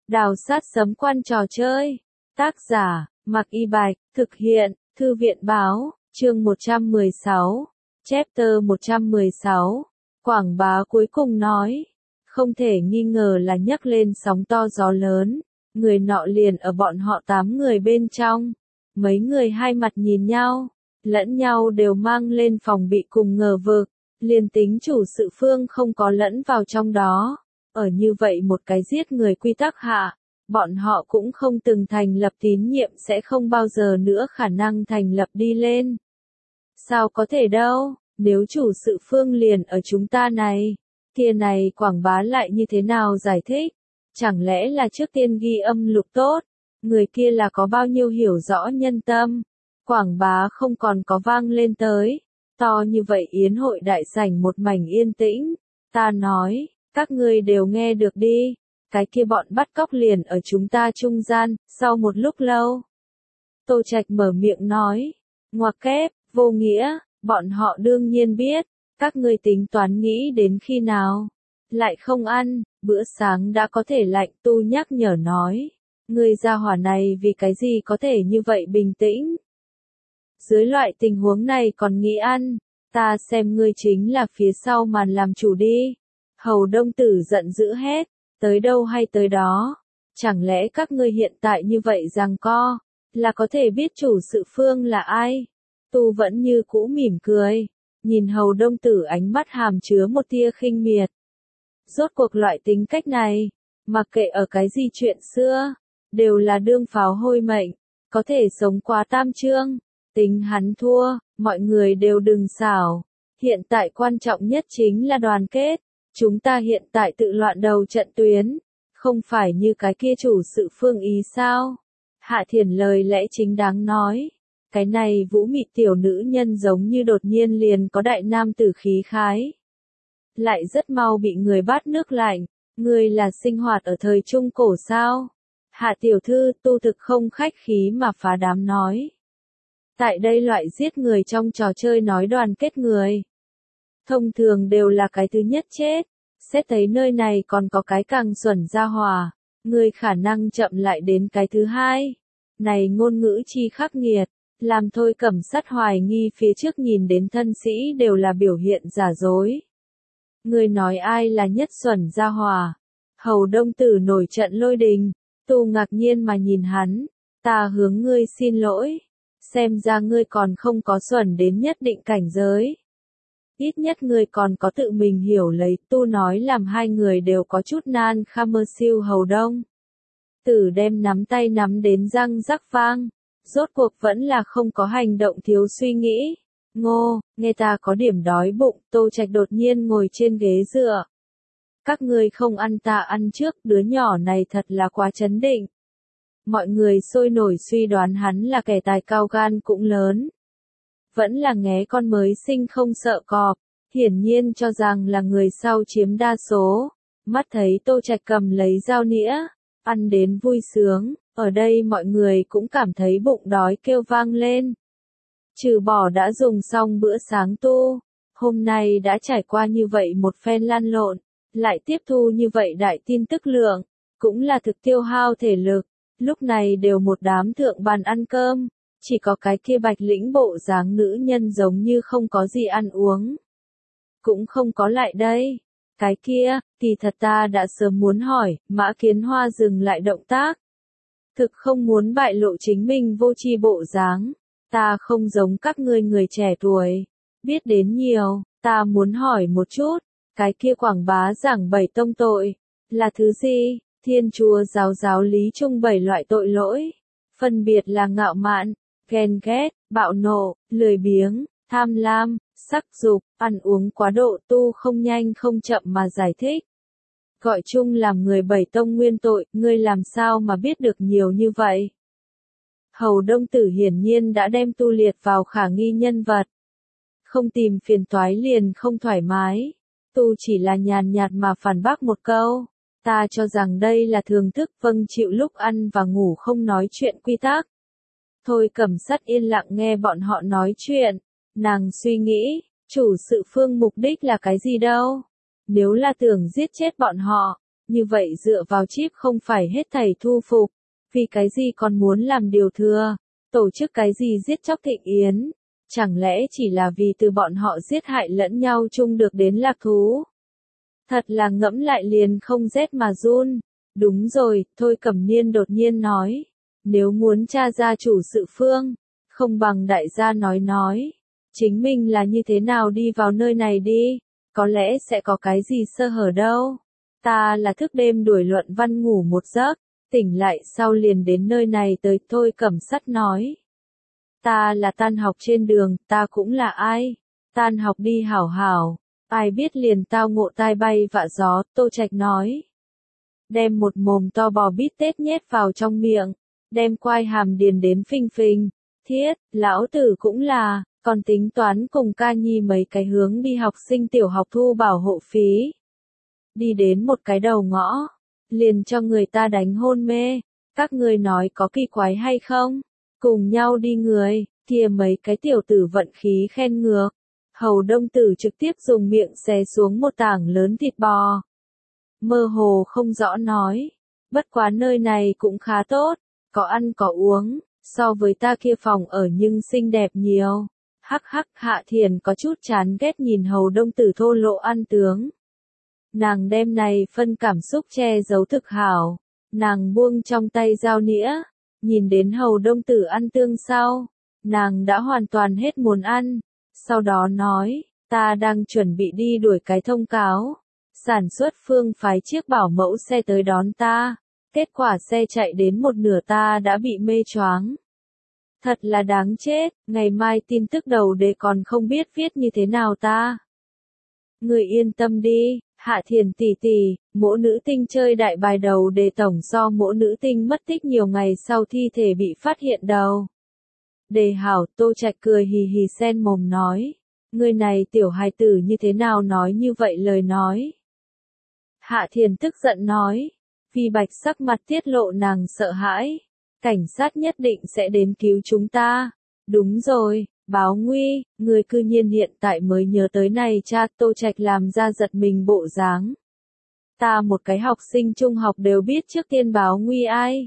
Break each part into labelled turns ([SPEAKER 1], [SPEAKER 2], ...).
[SPEAKER 1] Đào sát sấm quan trò chơi. Tác giả, Mạc Y Bạch, thực hiện, Thư viện báo, chương 116, chapter 116. Quảng Bá cuối cùng nói, không thể nghi ngờ là nhấc lên sóng to gió lớn, người nọ liền ở bọn họ 8 người bên trong. Mấy người hai mặt nhìn nhau, lẫn nhau đều mang lên phòng bị cùng ngờ vực, liền tính chủ sự phương không có lẫn vào trong đó. Ở như vậy một cái giết người quy tắc hạ, bọn họ cũng không từng thành lập tín nhiệm sẽ không bao giờ nữa khả năng thành lập đi lên. Sao có thể đâu, nếu chủ sự phương liền ở chúng ta này, kia này Quảng Bá lại như thế nào giải thích? Chẳng lẽ là trước tiên ghi âm lục tốt, người kia là có bao nhiêu hiểu rõ nhân tâm? Quảng Bá không còn có vang lên tới, to như vậy yến hội đại sảnh một mảnh yên tĩnh, ta nói, các ngươi đều nghe được đi, cái kia bọn bắt cóc liền ở chúng ta trung gian, sau một lúc lâu. Tô Trạch mở miệng nói, ngoặc kép, vô nghĩa, bọn họ đương nhiên biết, các ngươi tính toán nghĩ đến khi nào, lại không ăn, bữa sáng đã có thể lạnh. Tu nhắc nhở nói, ngươi gia hỏa này vì cái gì có thể như vậy bình tĩnh. Dưới loại tình huống này còn nghĩ ăn, ta xem ngươi chính là phía sau màn làm chủ đi. Hầu Đông Tử giận dữ hét, tới đâu hay tới đó, chẳng lẽ các ngươi hiện tại như vậy giằng co, là có thể biết chủ sự phương là ai? Tu vẫn như cũ mỉm cười, nhìn Hầu Đông Tử ánh mắt hàm chứa một tia khinh miệt. Rốt cuộc loại tính cách này, mặc kệ ở cái gì chuyện xưa, đều là đương pháo hôi mệnh, có thể sống qua tam chương, tính hắn thua, mọi người đều đừng xảo. Hiện tại quan trọng nhất chính là đoàn kết. Chúng ta hiện tại tự loạn đầu trận tuyến, không phải như cái kia chủ sự phương ý sao? Hạ Thiền lời lẽ chính đáng nói, cái này vũ mị tiểu nữ nhân giống như đột nhiên liền có đại nam tử khí khái. Lại rất mau bị người bát nước lạnh, người là sinh hoạt ở thời Trung Cổ sao? Hạ tiểu thư Tu thực không khách khí mà phá đám nói. Tại đây loại giết người trong trò chơi nói đoàn kết người. Thông thường đều là cái thứ nhất chết, xét thấy nơi này còn có cái càng xuẩn ra hòa, người khả năng chậm lại đến cái thứ hai. Này ngôn ngữ chi khắc nghiệt, làm Thôi Cẩm Sắt hoài nghi phía trước nhìn đến thân sĩ đều là biểu hiện giả dối. Người nói ai là nhất xuẩn ra hòa? Hầu Đông Tử nổi trận lôi đình, Tu ngạc nhiên mà nhìn hắn, ta hướng ngươi xin lỗi, xem ra ngươi còn không có xuẩn đến nhất định cảnh giới. Ít nhất người còn có tự mình hiểu lấy. Tu nói làm hai người đều có chút nan kham mơ siêu. Hầu Đông Tử đem nắm tay nắm đến răng rắc vang, rốt cuộc vẫn là không có hành động thiếu suy nghĩ. Ngô, nghe ta có điểm đói bụng. Tô Trạch đột nhiên ngồi trên ghế dựa. Các ngươi không ăn ta ăn trước, đứa nhỏ này thật là quá chấn định. Mọi người sôi nổi suy đoán hắn là kẻ tài cao gan cũng lớn. Vẫn là nghé con mới sinh không sợ cọp, hiển nhiên cho rằng là người sau chiếm đa số. Mắt thấy Tô Trạch cầm lấy dao nĩa, ăn đến vui sướng, ở đây mọi người cũng cảm thấy bụng đói kêu vang lên. Trừ bỏ đã dùng xong bữa sáng Tu, hôm nay đã trải qua như vậy một phen lăn lộn, lại tiếp thu như vậy đại tin tức lượng, cũng là thực tiêu hao thể lực, lúc này đều một đám thượng bàn ăn cơm. Chỉ có cái kia Bạch Lĩnh bộ dáng nữ nhân giống như không có gì ăn uống. Cũng không có lại đây. Cái kia, kỳ thật ta đã sớm muốn hỏi. Mã Kiến Hoa dừng lại động tác. Thực không muốn bại lộ chính mình vô tri bộ dáng. Ta không giống các ngươi người trẻ tuổi. Biết đến nhiều, ta muốn hỏi một chút. Cái kia Quảng Bá giảng 7 tông tội. Là thứ gì? Thiên Chúa giáo lý chung 7 loại tội lỗi. Phân biệt là ngạo mạn, ghen ghét, bạo nộ, lười biếng, tham lam, sắc dục, ăn uống quá độ. Tu không nhanh không chậm mà giải thích. Gọi chung làm người 7 tông nguyên tội, ngươi làm sao mà biết được nhiều như vậy? Hầu Đông Tử hiển nhiên đã đem Tu liệt vào khả nghi nhân vật. Không tìm phiền toái liền không thoải mái. Tu chỉ là nhàn nhạt mà phản bác một câu. Ta cho rằng đây là thường thức vâng chịu lúc ăn và ngủ không nói chuyện quy tắc. Thôi Cẩm Sắt yên lặng nghe bọn họ nói chuyện, nàng suy nghĩ, chủ sự phương mục đích là cái gì đâu? Nếu là tưởng giết chết bọn họ, Như vậy dựa vào chip không phải hết thảy thu phục, vì cái gì còn muốn làm điều thừa, tổ chức cái gì giết chóc Thịnh Yến, chẳng lẽ chỉ là vì từ bọn họ giết hại lẫn nhau chung được đến lạc thú. Thật là ngẫm lại liền không rét mà run. Đúng rồi, Thôi Cẩm Niên đột nhiên nói, nếu muốn tra ra chủ sự phương, không bằng đại gia nói, chính mình là như thế nào đi vào nơi này đi, có lẽ sẽ có cái gì sơ hở đâu. Ta là thức đêm đuổi Luận Văn ngủ một giấc, tỉnh lại sau liền đến nơi này tới. Thôi Cẩm Sắt nói. Ta là tan học trên đường, ta cũng là ai? Tan học đi hảo hảo, ai biết liền tao ngộ tai bay vạ gió. Tô Trạch nói. Đem một mồm to bò bít tết nhét vào trong miệng, đem quai hàm điền đến phình phình. Thiết, lão tử cũng là, còn tính toán cùng ca nhi mấy cái hướng đi học sinh tiểu học thu bảo hộ phí. Đi đến một cái đầu ngõ, liền cho người ta đánh hôn mê. Các người nói có kỳ quái hay không? Cùng nhau đi người, kia mấy cái tiểu tử vận khí khen ngược. Hầu Đông Tử trực tiếp dùng miệng xé xuống một tảng lớn thịt bò. Mơ hồ không rõ nói, bất quá nơi này cũng khá tốt, có ăn có uống, so với ta kia phòng ở nhưng xinh đẹp nhiều. Hắc hắc, Hạ Thiền có chút chán ghét nhìn Hầu Đông Tử thô lỗ ăn tướng. Nàng đem này phân cảm xúc che giấu thực hảo, nàng buông trong tay dao nĩa, nhìn đến Hầu Đông Tử ăn tương sau, nàng đã hoàn toàn hết muốn ăn, sau đó nói, ta đang chuẩn bị đi đuổi cái thông cáo, sản xuất phương phái chiếc bảo mẫu xe tới đón ta, kết quả xe chạy đến một nửa ta đã bị mê choáng. Thật là đáng chết, ngày mai tin tức đầu đề còn không biết viết như thế nào ta. Người yên tâm đi, Hạ Thiền tỷ tỷ, Mỗ nữ tinh chơi đại bài đầu đề tổng do Mỗ nữ tinh mất tích nhiều ngày sau thi thể bị phát hiện đầu. Đề hảo. Tô Trạch cười hì hì sen mồm nói, người này tiểu hài tử như thế nào nói như vậy lời nói. Hạ Thiền tức giận nói, Phi Bạch sắc mặt tiết lộ nàng sợ hãi, cảnh sát nhất định sẽ đến cứu chúng ta. Đúng rồi, báo nguy, người cư nhiên hiện tại mới nhớ tới này cha. Tô Trạch làm ra giật mình bộ dáng. Ta một cái học sinh trung học đều biết trước tiên báo nguy ai.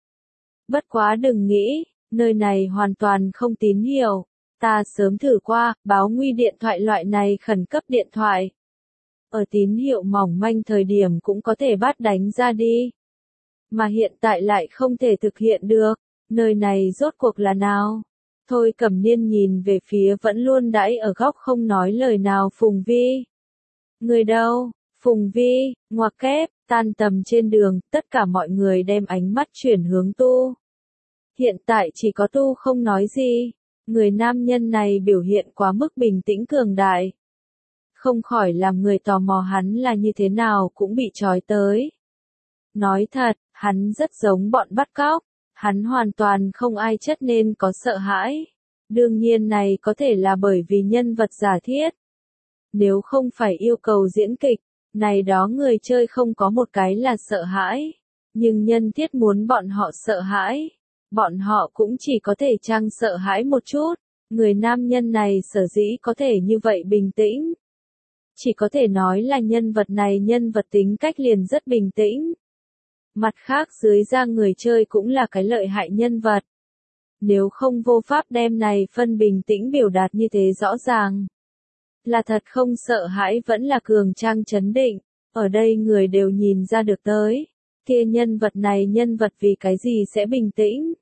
[SPEAKER 1] Bất quá đừng nghĩ, nơi này hoàn toàn không tín hiệu. Ta sớm thử qua, báo nguy điện thoại loại này khẩn cấp điện thoại. Ở tín hiệu mỏng manh thời điểm cũng có thể bắt đánh ra đi. Mà hiện tại lại không thể thực hiện được, nơi này rốt cuộc là nào? Thôi Cẩm Niên nhìn về phía vẫn luôn đãi ở góc không nói lời nào Phùng Vi. Người đâu? Phùng Vi, ngoặc kép, tan tầm trên đường, tất cả mọi người đem ánh mắt chuyển hướng Tu. Hiện tại chỉ có Tu không nói gì, người nam nhân này biểu hiện quá mức bình tĩnh cường đại. Không khỏi làm người tò mò hắn là như thế nào cũng bị trói tới. Nói thật, hắn rất giống bọn bắt cóc, hắn hoàn toàn không ai chất nên có sợ hãi. Đương nhiên này có thể là bởi vì nhân vật giả thiết. Nếu không phải yêu cầu diễn kịch, này đó người chơi không có một cái là sợ hãi. Nhưng nhân thiết muốn bọn họ sợ hãi, bọn họ cũng chỉ có thể trang sợ hãi một chút. Người nam nhân này sở dĩ có thể như vậy bình tĩnh. Chỉ có thể nói là nhân vật tính cách liền rất bình tĩnh. Mặt khác dưới da người chơi cũng là cái lợi hại nhân vật. Nếu không vô pháp đem này phân bình tĩnh biểu đạt như thế rõ ràng. Là thật không sợ hãi vẫn là cường trang chấn định, ở đây người đều nhìn ra được tới. Kia nhân vật vì cái gì sẽ bình tĩnh?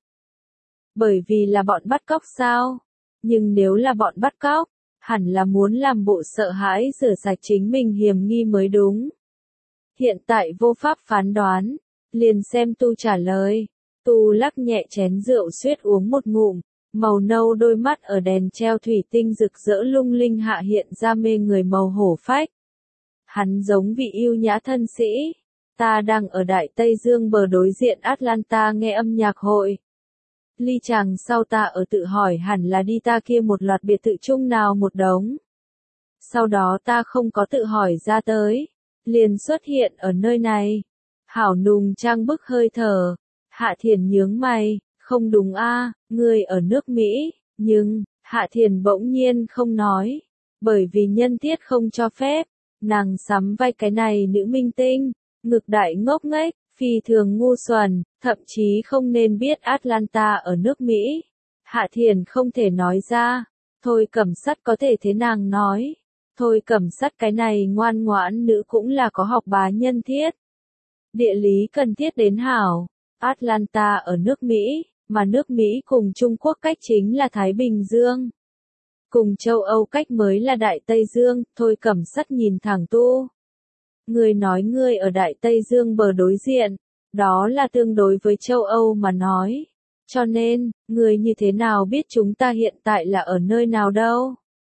[SPEAKER 1] Bởi vì là bọn bắt cóc sao? Nhưng nếu là bọn bắt cóc, hẳn là muốn làm bộ sợ hãi rửa sạch chính mình hiểm nghi mới đúng. Hiện tại vô pháp phán đoán, liền xem Tu trả lời. Tu lắc nhẹ chén rượu suýt uống một ngụm, màu nâu đôi mắt ở đèn treo thủy tinh rực rỡ lung linh hạ hiện ra mê người màu hổ phách. Hắn giống vị yêu nhã thân sĩ. Ta đang ở Đại Tây Dương bờ đối diện Atlanta nghe âm nhạc hội. Ly chàng sau ta ở tự hỏi hẳn là đi ta kia một loạt biệt thự chung nào một đống. Sau đó ta không có tự hỏi ra tới, liền xuất hiện ở nơi này. Hảo nùng trang bức hơi thở. Hạ Thiền nhướng mày, không đúng a, ngươi ở nước Mỹ, nhưng, Hạ Thiền bỗng nhiên không nói, bởi vì nhân tiết không cho phép, nàng sắm vai cái này nữ minh tinh, Ngực đại ngốc nghếch, phi thường ngu xuẩn, thậm chí không nên biết Atlanta ở nước Mỹ. Hạ Thiền không thể nói ra. Thôi Cẩm Sắt có thể thế nàng nói. Thôi Cẩm Sắt cái này ngoan ngoãn nữ cũng là có học bá nhân thiết. Địa lý cần thiết đến hảo. Atlanta ở nước Mỹ, mà nước Mỹ cùng Trung Quốc cách chính là Thái Bình Dương. Cùng châu Âu cách mới là Đại Tây Dương, Thôi Cẩm Sắt nhìn thẳng Tu. Người nói ngươi ở Đại Tây Dương bờ đối diện, đó là tương đối với châu Âu mà nói. Cho nên, người như thế nào biết chúng ta hiện tại là ở nơi nào đâu?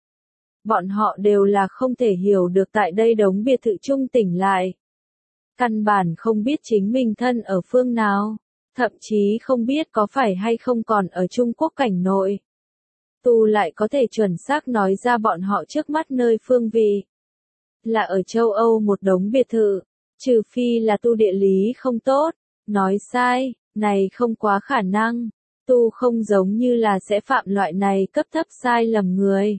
[SPEAKER 1] Bọn họ đều là không thể hiểu được tại đây đống biệt thự chung tỉnh lại. Căn bản không biết chính mình thân ở phương nào, thậm chí không biết có phải hay không còn ở Trung Quốc cảnh nội. Tu lại có thể chuẩn xác nói ra bọn họ trước mắt nơi phương vị. Là ở châu Âu một đống biệt thự, trừ phi là Tu địa lý không tốt, nói sai, này không quá khả năng. Tu không giống như là sẽ phạm loại này cấp thấp sai lầm người.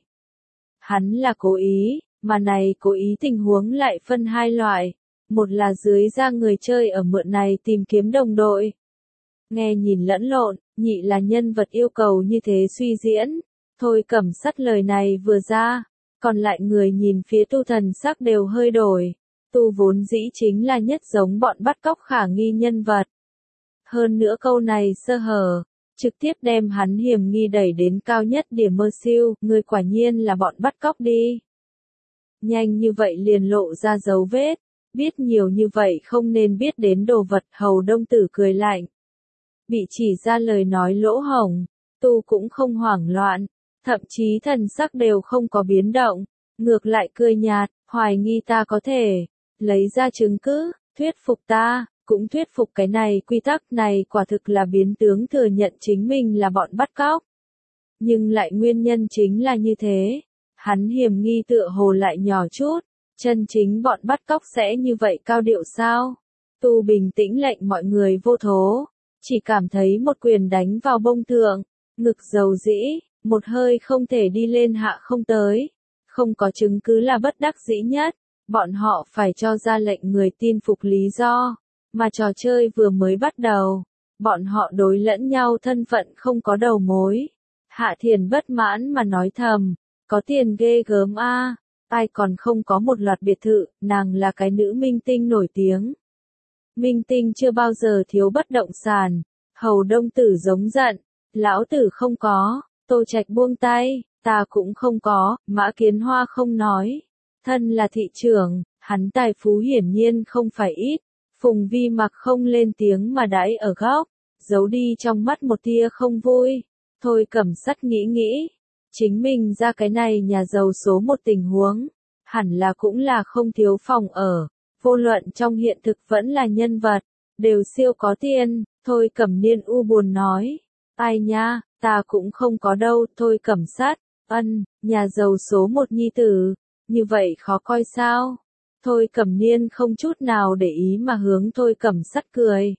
[SPEAKER 1] Hắn là cố ý, mà này cố ý tình huống lại phân hai loại. Một là dưới ra người chơi ở mượn này tìm kiếm đồng đội. Nghe nhìn lẫn lộn, nhị là nhân vật yêu cầu như thế suy diễn. Thôi Cẩm Sắt lời này vừa ra, còn lại người nhìn phía Tu thần sắc đều hơi đổi. Tu vốn dĩ chính là nhất giống bọn bắt cóc khả nghi nhân vật. Hơn nữa câu này sơ hở, trực tiếp đem hắn hiểm nghi đẩy đến cao nhất điểm mơ siêu, người quả nhiên là bọn bắt cóc đi. Nhanh như vậy liền lộ ra dấu vết, biết nhiều như vậy không nên biết đến đồ vật. Hầu Đông Tử cười lạnh. Bị chỉ ra lời nói lỗ hổng, Tu cũng không hoảng loạn, thậm chí thần sắc đều không có biến động, ngược lại cười nhạt, hoài nghi ta có thể lấy ra chứng cứ, thuyết phục ta, cũng thuyết phục cái này quy tắc này quả thực là biến tướng thừa nhận chính mình là bọn bắt cóc. Nhưng lại nguyên nhân chính là như thế, hắn hiểm nghi tựa hồ lại nhỏ chút, chân chính bọn bắt cóc sẽ như vậy cao điệu sao? Tu bình tĩnh lệnh mọi người vô thố, chỉ cảm thấy một quyền đánh vào bông thượng, ngực dầu dĩ, một hơi không thể đi lên hạ không tới, không có chứng cứ là bất đắc dĩ nhất, bọn họ phải cho ra lệnh người tin phục lý do, mà trò chơi vừa mới bắt đầu, bọn họ đối lẫn nhau thân phận không có đầu mối. Hạ Thiền bất mãn mà nói thầm, có tiền ghê gớm a, ai còn không có một loạt biệt thự, nàng là cái nữ minh tinh nổi tiếng. Minh tinh chưa bao giờ thiếu bất động sản. Hầu Đông Tử giống giận, lão tử không có. Tô Trạch buông tay, ta cũng không có. Mã Kiến Hoa không nói, thân là thị trưởng, hắn tài phú hiển nhiên không phải ít. Phùng Vi Mặc không lên tiếng mà đãi ở góc, giấu đi trong mắt một tia không vui. Thôi Cẩm Sắt nghĩ, chính mình ra cái này nhà giàu số một tình huống, hẳn là cũng là không thiếu phòng ở. Vô luận trong hiện thực vẫn là nhân vật, đều siêu có tiền. Thôi Cẩm Niên u buồn nói, ai nha, ta cũng không có đâu. Thôi Cẩm Sắt, nhà giàu số một nhi tử, như vậy khó coi sao? Thôi Cẩm Niên không chút nào để ý mà hướng Thôi Cẩm Sắt cười.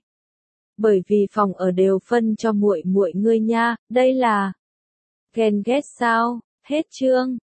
[SPEAKER 1] Bởi vì phòng ở đều phân cho muội muội ngươi nha, đây là ghen ghét sao? Hết chương.